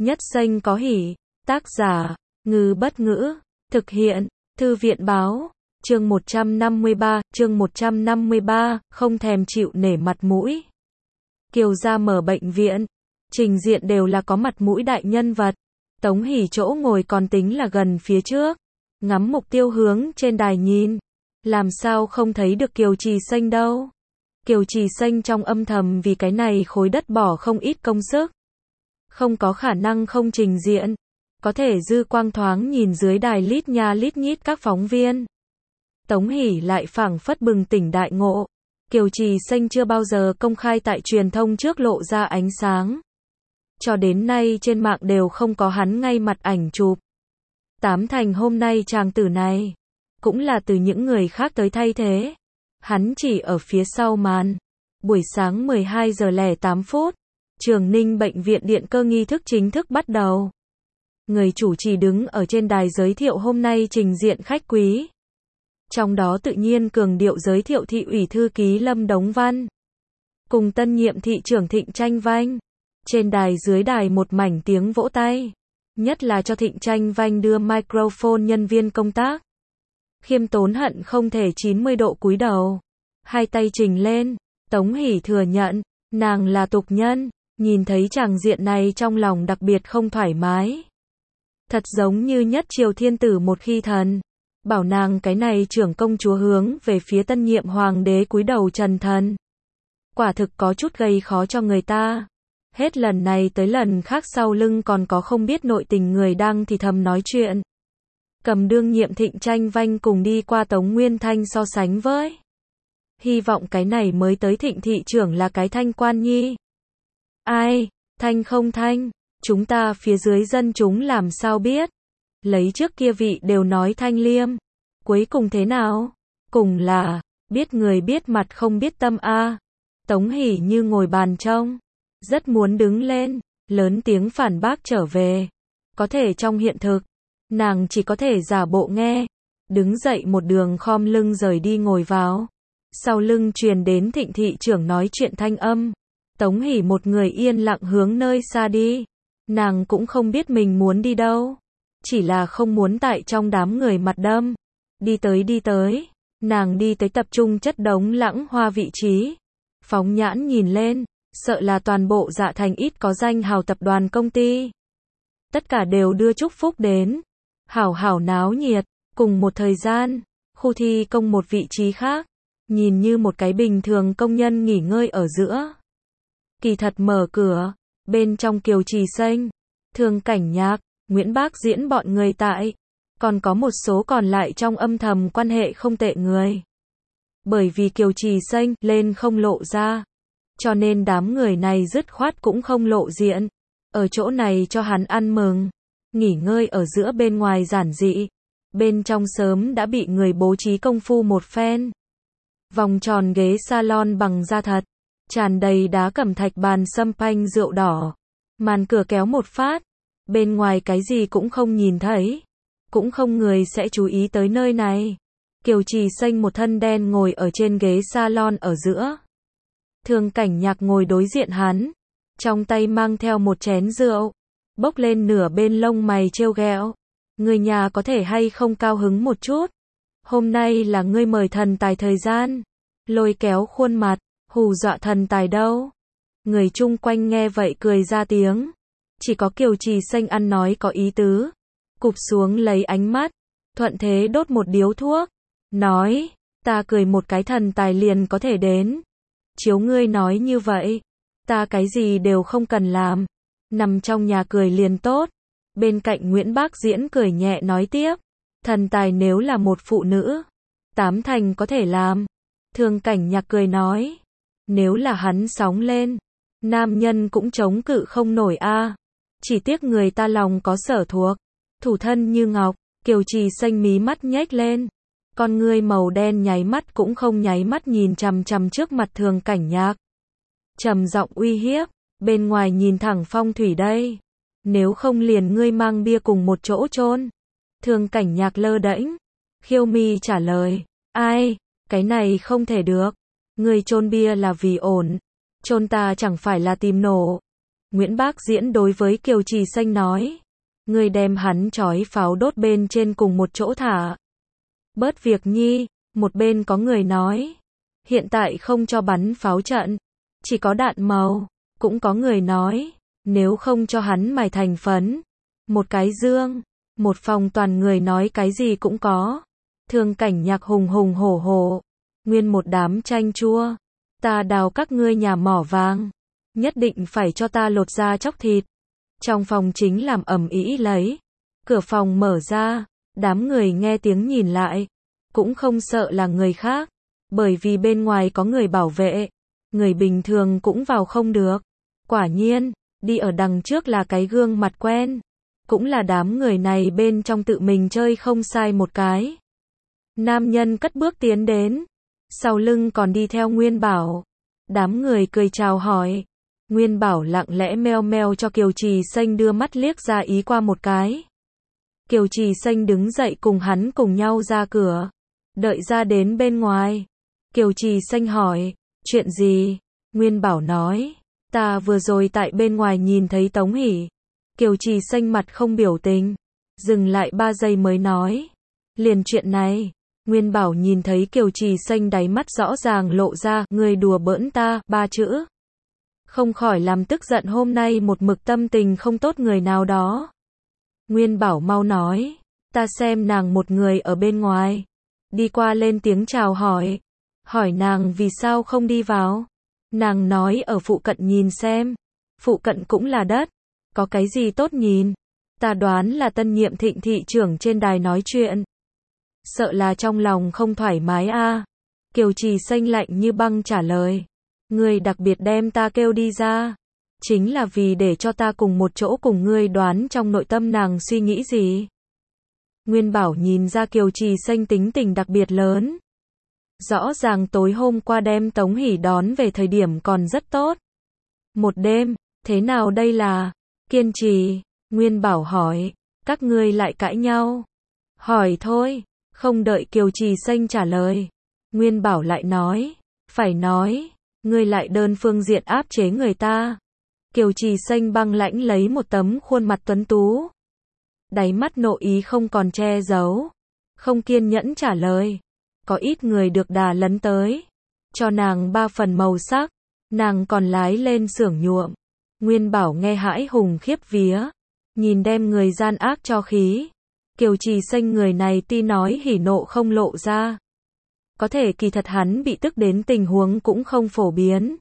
Nhất xanh có hỉ. Tác giả, Ngư Bất Ngữ. Thực hiện, Thư viện Báo. Chương 153, không thèm chịu nể mặt mũi. Kiều gia mở bệnh viện, trình diện đều là có mặt mũi đại nhân vật. Tống Hỷ chỗ ngồi còn tính là gần phía trước, ngắm mục tiêu hướng trên đài nhìn, làm sao không thấy được Kiều Trì Xanh đâu. Kiều Trì Xanh trong âm thầm vì cái này khối đất bỏ không ít công sức, không có khả năng không trình diện, có thể dư quang thoáng nhìn dưới đài lít nha lít nhít các phóng viên. Tống Hỷ lại phảng phất bừng tỉnh đại ngộ, Kiều Trì Xanh chưa bao giờ công khai tại truyền thông trước lộ ra ánh sáng. Cho đến nay trên mạng đều không có hắn ngay mặt ảnh chụp. Tám thành hôm nay chàng tử này cũng là từ những người khác tới thay thế. Hắn chỉ ở phía sau màn. Buổi sáng 12 giờ 08 phút, Trường Ninh bệnh viện điện cơ nghi thức chính thức bắt đầu. Người chủ trì đứng ở trên đài giới thiệu hôm nay trình diện khách quý. Trong đó tự nhiên cường điệu giới thiệu thị ủy thư ký Lâm Đống Văn cùng tân nhiệm thị trưởng Thịnh Tranh Vanh. Trên đài dưới đài một mảnh tiếng vỗ tay, nhất là cho Thịnh Tranh Vanh đưa microphone nhân viên công tác. Khiêm tốn hận không thể 90 độ cúi đầu, hai tay trình lên. Tống Hỷ thừa nhận, nàng là tục nhân, nhìn thấy tràng diện này trong lòng đặc biệt không thoải mái. Thật giống như nhất triều thiên tử một khi thần bảo nàng cái này trưởng công chúa hướng về phía tân nhiệm hoàng đế cúi đầu trần thần. Quả thực có chút gây khó cho người ta. Hết lần này tới lần khác sau lưng còn có không biết nội tình người đang thì thầm nói chuyện. Cầm đương nhiệm Thịnh Tranh Vanh cùng đi qua Tống Nguyên Thanh so sánh với. Hy vọng cái này mới tới Thịnh thị trưởng là cái Thanh quan nhi. Ai, Thanh không Thanh, chúng ta phía dưới dân chúng làm sao biết. Lấy trước kia vị đều nói Thanh liêm. Cuối cùng thế nào? Cùng là, biết người biết mặt không biết tâm a. Tống Hỷ như ngồi bàn trông, rất muốn đứng lên, lớn tiếng phản bác trở về. Có thể trong hiện thực, nàng chỉ có thể giả bộ nghe. Đứng dậy một đường khom lưng rời đi ngồi vào. Sau lưng truyền đến Thịnh thị trưởng nói chuyện thanh âm. Tống Hỷ một người yên lặng hướng nơi xa đi. Nàng cũng không biết mình muốn đi đâu. Chỉ là không muốn tại trong đám người mặt đâm. Đi tới. Nàng đi tới tập trung chất đống lãng hoa vị trí. Phóng nhãn nhìn lên, sợ là toàn bộ Dạ Thành ít có danh hào tập đoàn công ty. Tất cả đều đưa chúc phúc đến. Hảo hảo náo nhiệt. Cùng một thời gian, khu thi công một vị trí khác, nhìn như một cái bình thường công nhân nghỉ ngơi ở giữa. Kỳ thật mở cửa, bên trong Kiều Trì Xanh, Thương Cảnh Nhạc, Nguyễn Bác Diễn bọn người tại, còn có một số còn lại trong âm thầm quan hệ không tệ người. Bởi vì Kiều Trì Xanh lên không lộ ra, cho nên đám người này dứt khoát cũng không lộ diện, ở chỗ này cho hắn ăn mừng, nghỉ ngơi ở giữa bên ngoài giản dị, bên trong sớm đã bị người bố trí công phu một phen. Vòng tròn ghế salon bằng da thật, tràn đầy đá cẩm thạch bàn sâm panh rượu đỏ, màn cửa kéo một phát, bên ngoài cái gì cũng không nhìn thấy, cũng không người sẽ chú ý tới nơi này. Kiều Trì Xanh một thân đen ngồi ở trên ghế salon ở giữa. Thương Cảnh Nhạc ngồi đối diện hắn, trong tay mang theo một chén rượu, bốc lên nửa bên lông mày trêu ghẹo. Người nhà có thể hay không cao hứng một chút? Hôm nay là ngươi mời thần tài thời gian. Lôi kéo khuôn mặt, hù dọa thần tài đâu. Người chung quanh nghe vậy cười ra tiếng. Chỉ có Kiều Trì Xanh ăn nói có ý tứ. Cụp xuống lấy ánh mắt, thuận thế đốt một điếu thuốc. Nói, ta cười một cái thần tài liền có thể đến. Chiếu ngươi nói như vậy, ta cái gì đều không cần làm. Nằm trong nhà cười liền tốt. Bên cạnh Nguyễn Bác Diễn cười nhẹ nói tiếp. Thần tài nếu là một phụ nữ, tám thành có thể làm. Thương Cảnh Nhạc cười nói. Nếu là hắn sóng lên, nam nhân cũng chống cự không nổi a. Chỉ tiếc người ta lòng có sở thuộc, thủ thân như ngọc. Kiều Trì Xanh mí mắt nhếch lên, con ngươi màu đen nháy mắt cũng không nháy mắt nhìn chằm chằm trước mặt Thương Cảnh Nhạc. Trầm giọng uy hiếp, bên ngoài nhìn thẳng phong thủy đây. Nếu không liền ngươi mang bia cùng một chỗ chôn. Thương Cảnh Nhạc lơ đễnh, khiêu mi trả lời. Ai, cái này không thể được. Ngươi chôn bia là vì ổn, chôn ta chẳng phải là tìm nổ. Nguyễn Bác Diễn đối với Kiều Trì Xanh nói. Người đem hắn trói pháo đốt bên trên cùng một chỗ thả. Bớt việc nhi, một bên có người nói. Hiện tại không cho bắn pháo trận, chỉ có đạn màu. Cũng có người nói, nếu không cho hắn mài thành phấn. Một cái dương, một phòng toàn người nói cái gì cũng có. Thương Cảnh Nhạc hùng hùng hổ hổ. Nguyên một đám chanh chua. Ta đào các ngươi nhà mỏ vàng. Nhất định phải cho ta lột da chóc thịt. Trong phòng chính làm ầm ĩ lấy. Cửa phòng mở ra, đám người nghe tiếng nhìn lại. Cũng không sợ là người khác. Bởi vì bên ngoài có người bảo vệ. Người bình thường cũng vào không được. Quả nhiên, đi ở đằng trước là cái gương mặt quen. Cũng là đám người này bên trong tự mình chơi không sai một cái. Nam nhân cất bước tiến đến. Sau lưng còn đi theo Nguyên Bảo. Đám người cười chào hỏi. Nguyên Bảo lặng lẽ meo meo cho Kiều Trì Xanh đưa mắt liếc ra ý qua một cái. Kiều Trì Xanh đứng dậy cùng hắn cùng nhau ra cửa. Đợi ra đến bên ngoài. Kiều Trì Xanh hỏi, chuyện gì? Nguyên Bảo nói, ta vừa rồi tại bên ngoài nhìn thấy Tống Hỷ. Kiều Trì Xanh mặt không biểu tình. Dừng lại 3 giây mới nói. Liền chuyện này. Nguyên Bảo nhìn thấy Kiều Trì Xanh đáy mắt rõ ràng lộ ra, người đùa bỡn ta, 3 chữ. Không khỏi làm tức giận hôm nay một mực tâm tình không tốt người nào đó. Nguyên Bảo mau nói, ta xem nàng một người ở bên ngoài. Đi qua lên tiếng chào hỏi. Hỏi nàng vì sao không đi vào. Nàng nói ở phụ cận nhìn xem. Phụ cận cũng là đất. Có cái gì tốt nhìn. Ta đoán là tân nhiệm Thịnh thị trưởng trên đài nói chuyện. Sợ là trong lòng không thoải mái a. Kiều Trì Xanh lạnh như băng trả lời. Ngươi đặc biệt đem ta kêu đi ra. Chính là vì để cho ta cùng một chỗ cùng ngươi đoán trong nội tâm nàng suy nghĩ gì. Nguyên Bảo nhìn ra Kiều Trì Xanh tính tình đặc biệt lớn. Rõ ràng tối hôm qua đem Tống Hỷ đón về thời điểm còn rất tốt. Một đêm, thế nào đây là? Kiên trì, Nguyên Bảo hỏi, các ngươi lại cãi nhau. Hỏi thôi, không đợi Kiều Trì Xanh trả lời. Nguyên Bảo lại nói, phải nói, ngươi lại đơn phương diện áp chế người ta. Kiều Trì Xanh băng lãnh lấy một tấm khuôn mặt tuấn tú. Đáy mắt nộ ý không còn che giấu. Không kiên nhẫn trả lời. Có ít người được đà lấn tới. Cho nàng 3 phần màu sắc. Nàng còn lái lên xưởng nhuộm. Nguyên Bảo nghe hãi hùng khiếp vía. Nhìn đem người gian ác cho khí. Kiều Trì Xanh người này tuy nói hỉ nộ không lộ ra. Có thể kỳ thật hắn bị tức đến tình huống cũng không phổ biến.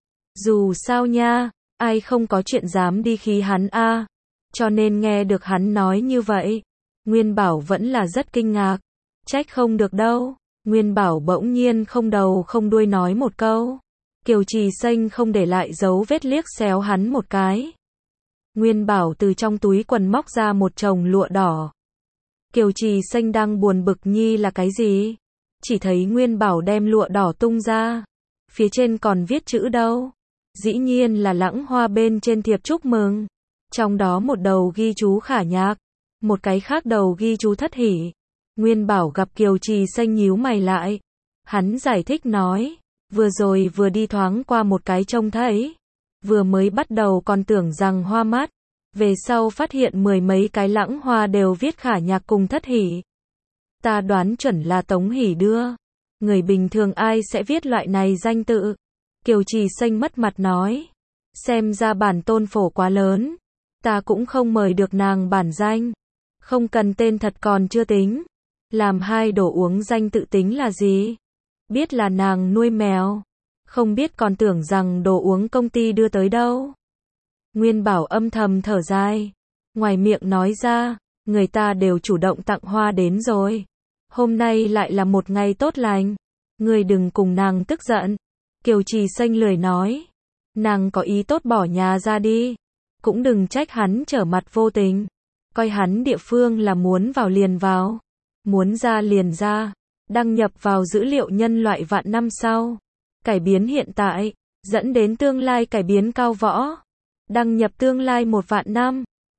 Dù sao nha, ai không có chuyện dám đi khí hắn a. Cho nên nghe được hắn nói như vậy, Nguyên Bảo vẫn là rất kinh ngạc. Trách không được đâu. Nguyên Bảo bỗng nhiên không đầu không đuôi nói một câu. Kiều Trì Xanh không để lại dấu vết liếc xéo hắn một cái. Nguyên Bảo từ trong túi quần móc ra một chồng lụa đỏ. Kiều Trì Xanh đang buồn bực nhi là cái gì? Chỉ thấy Nguyên Bảo đem lụa đỏ tung ra. Phía trên còn viết chữ đâu? Dĩ nhiên là Lãng Hoa bên trên thiệp chúc mừng. Trong đó một đầu ghi chú Khả Nhạc, một cái khác đầu ghi chú Thất Hỷ. Nguyên Bảo gặp Kiều Trì Xanh nhíu mày lại. Hắn giải thích nói, vừa rồi vừa đi thoáng qua một cái trông thấy. Vừa mới bắt đầu còn tưởng rằng hoa mắt. Về sau phát hiện 10 mấy cái Lãng Hoa đều viết Khả Nhạc cùng Thất Hỷ. Ta đoán chuẩn là Tống Hỷ đưa. Người bình thường ai sẽ viết loại này danh tự? Kiều Trì Xanh mất mặt nói. Xem ra bản tôn phổ quá lớn. Ta cũng không mời được nàng bản danh. Không cần tên thật còn chưa tính. Làm 2 đồ uống danh tự tính là gì? Biết là nàng nuôi mèo. Không biết còn tưởng rằng đồ uống công ty đưa tới đâu. Nguyên Bảo âm thầm thở dài. Ngoài miệng nói ra, người ta đều chủ động tặng hoa đến rồi. Hôm nay lại là một ngày tốt lành. Ngươi đừng cùng nàng tức giận. Kiều Trì Xanh lười nói. Nàng có ý tốt bỏ nhà ra đi. Cũng đừng trách hắn trở mặt vô tình. Coi hắn địa phương là muốn vào liền vào. Muốn ra liền ra. Đăng nhập vào dữ liệu nhân loại vạn năm sau. Cải biến hiện tại. Dẫn đến tương lai cải biến cao võ. Đăng nhập tương lai 1 vạn năm.